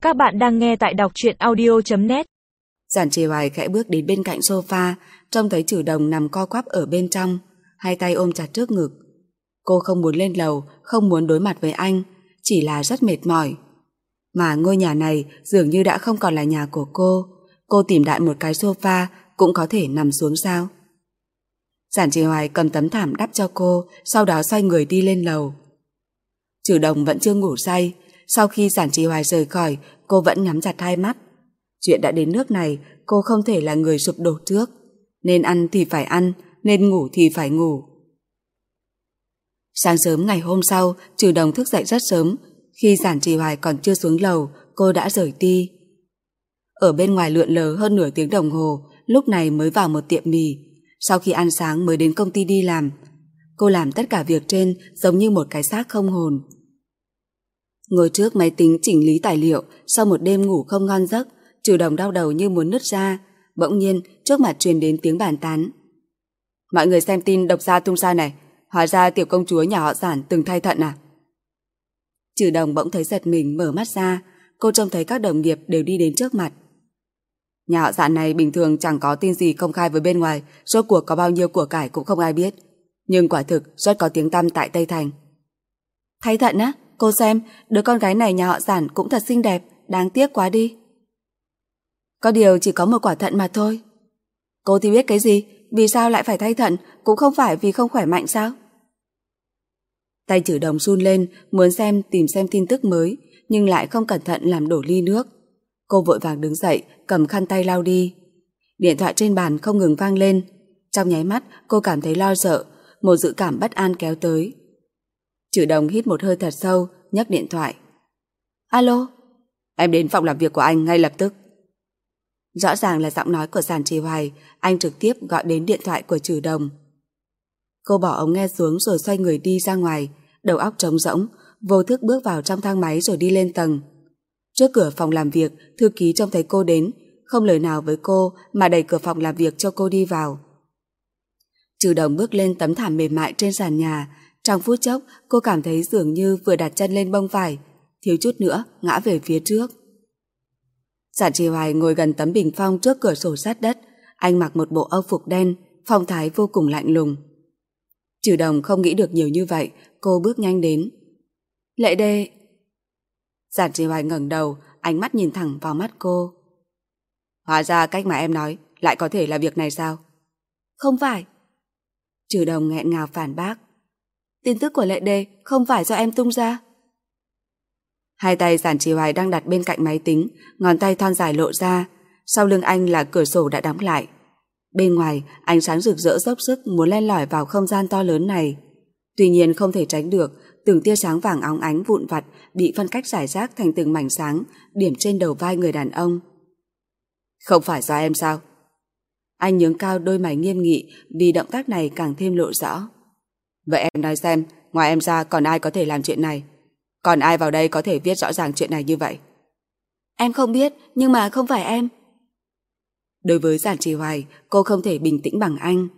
Các bạn đang nghe tại đọc truyện audio.net. Giản Trì Hoài khẽ bước đến bên cạnh sofa, trông thấy Trừ Đồng nằm co quắp ở bên trong, hai tay ôm chặt trước ngực. Cô không muốn lên lầu, không muốn đối mặt với anh, chỉ là rất mệt mỏi. Mà ngôi nhà này dường như đã không còn là nhà của cô tìm đại một cái sofa cũng có thể nằm xuống sao? Giản Trì Hoài cầm tấm thảm đắp cho cô, sau đó xoay người đi lên lầu. Trừ Đồng vẫn chưa ngủ say, sau khi Giản Trì Hoài rời khỏi, cô vẫn nhắm chặt hai mắt. Chuyện đã đến nước này, cô không thể là người sụp đổ trước. Nên ăn thì phải ăn, nên ngủ thì phải ngủ. Sáng sớm ngày hôm sau, Trừ Đồng thức dậy rất sớm. Khi Giản Trì Hoài còn chưa xuống lầu, cô đã rời đi. Ở bên ngoài lượn lờ hơn nửa tiếng đồng hồ, lúc này mới vào một tiệm mì. Sau khi ăn sáng mới đến công ty đi làm. Cô làm tất cả việc trên giống như một cái xác không hồn. Ngồi trước máy tính chỉnh lý tài liệu, sau một đêm ngủ không ngon giấc, Trừ Đồng đau đầu như muốn nứt ra. Bỗng nhiên trước mặt truyền đến tiếng bàn tán. Mọi người xem tin độc gia tung ra này, hóa ra tiểu công chúa nhà họ Giản từng thay thận à? Trừ Đồng bỗng thấy giật mình, mở mắt ra. Cô trông thấy các đồng nghiệp đều đi đến trước mặt. Nhà họ Giản này bình thường chẳng có tin gì công khai với bên ngoài, rốt cuộc có bao nhiêu của cải cũng không ai biết. Nhưng quả thực rất có tiếng tăm tại Tây Thành. Thay thận á? Cô xem, đứa con gái này nhà họ Giản cũng thật xinh đẹp, đáng tiếc quá đi. Có điều chỉ có một quả thận mà thôi. Cô thì biết cái gì, vì sao lại phải thay thận, cũng không phải vì không khỏe mạnh sao? Tay Trừ Đồng run lên, muốn tìm xem tin tức mới, nhưng lại không cẩn thận làm đổ ly nước. Cô vội vàng đứng dậy, cầm khăn tay lau đi. Điện thoại trên bàn không ngừng vang lên. Trong nháy mắt, cô cảm thấy lo sợ, một dự cảm bất an kéo tới. Trừ Đồng hít một hơi thật sâu, nhấc điện thoại. Alo? Em đến phòng làm việc của anh ngay lập tức. Rõ ràng là giọng nói của Giản Trì Hoài, anh trực tiếp gọi đến điện thoại của Trừ Đồng. Cô bỏ ống nghe xuống rồi xoay người đi ra ngoài, đầu óc trống rỗng, vô thức bước vào trong thang máy rồi đi lên tầng. Trước cửa phòng làm việc, thư ký trông thấy cô đến, không lời nào với cô mà đẩy cửa phòng làm việc cho cô đi vào. Trừ Đồng bước lên tấm thảm mềm mại trên sàn nhà. Trong phút chốc, cô cảm thấy dường như vừa đặt chân lên bông vải, thiếu chút nữa ngã về phía trước. Giản Trì Hoài ngồi gần tấm bình phong trước cửa sổ sát đất. Anh mặc một bộ âu phục đen, phong thái vô cùng lạnh lùng. Trừ Đồng không nghĩ được nhiều như vậy, cô bước nhanh đến. Lệ Đê. Giản Trì Hoài ngẩng đầu, ánh mắt nhìn thẳng vào mắt cô. Hóa ra cách mà em nói lại có thể là việc này sao? Không phải. Trừ Đồng nghẹn ngào phản bác. Tin tức của Lệ Đê không phải do em tung ra. Hai tay Giản Trì Hoài đang đặt bên cạnh máy tính, ngón tay thon dài lộ ra. Sau lưng anh là cửa sổ đã đóng lại. Bên ngoài, ánh sáng rực rỡ dốc sức muốn len lỏi vào không gian to lớn này. Tuy nhiên không thể tránh được, từng tia sáng vàng óng ánh vụn vặt bị phân cách rải rác thành từng mảnh sáng, điểm trên đầu vai người đàn ông. Không phải do em sao? Anh nhướng cao đôi mày nghiêm nghị, vì động tác này càng thêm lộ rõ. Vậy em nói xem, ngoài em ra còn ai có thể làm chuyện này? Còn ai vào đây có thể viết rõ ràng chuyện này như vậy? Em không biết, nhưng mà không phải em. Đối với Giản Trì Hoài, cô không thể bình tĩnh bằng anh.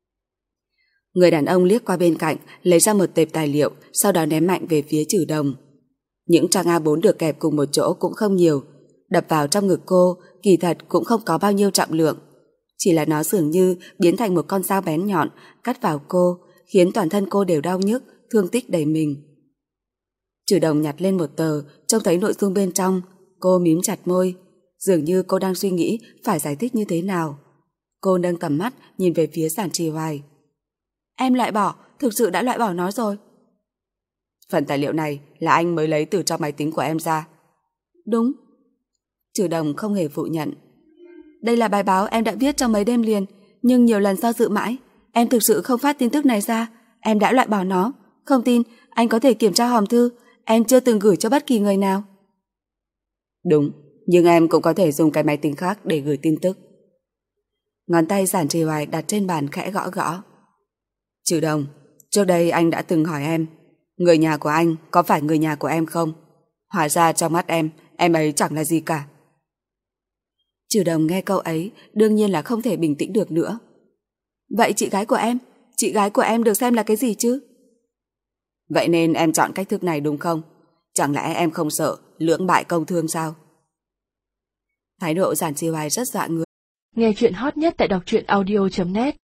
Người đàn ông liếc qua bên cạnh, lấy ra một tệp tài liệu, sau đó ném mạnh về phía Trừ Đồng. Những trang A4 được kẹp cùng một chỗ cũng không nhiều, đập vào trong ngực cô, kỳ thật cũng không có bao nhiêu trọng lượng. Chỉ là nó dường như biến thành một con dao bén nhọn, cắt vào cô, khiến toàn thân cô đều đau nhức, thương tích đầy mình. Trừ Đồng nhặt lên một tờ, trông thấy nội dung bên trong, cô mím chặt môi, dường như cô đang suy nghĩ phải giải thích như thế nào. Cô nâng tầm mắt nhìn về phía Giản Trì Hoài. Em loại bỏ, thực sự đã loại bỏ nó rồi. Phần tài liệu này là anh mới lấy từ trong máy tính của em ra. Đúng. Trừ Đồng không hề phủ nhận. Đây là bài báo em đã viết trong mấy đêm liền, nhưng nhiều lần do dự mãi, em thực sự không phát tin tức này ra, em đã loại bỏ nó. Không tin, anh có thể kiểm tra hòm thư, em chưa từng gửi cho bất kỳ người nào. Đúng, nhưng em cũng có thể dùng cái máy tính khác để gửi tin tức. Ngón tay Giản Trì Hoài đặt trên bàn khẽ gõ gõ. Trừ Đồng, trước đây anh đã từng hỏi em, người nhà của anh có phải người nhà của em không? Hóa ra trong mắt em ấy chẳng là gì cả. Trừ Đồng nghe câu ấy, đương nhiên là không thể bình tĩnh được nữa. Vậy chị gái của em được xem là cái gì chứ? Vậy nên em chọn cách thức này đúng không? Chẳng lẽ em không sợ lưỡng bại câu thương sao? Thái độ Giản Trì Hoài rất dọa người. Nghe chuyện hot nhất tại đọc truyện audio.net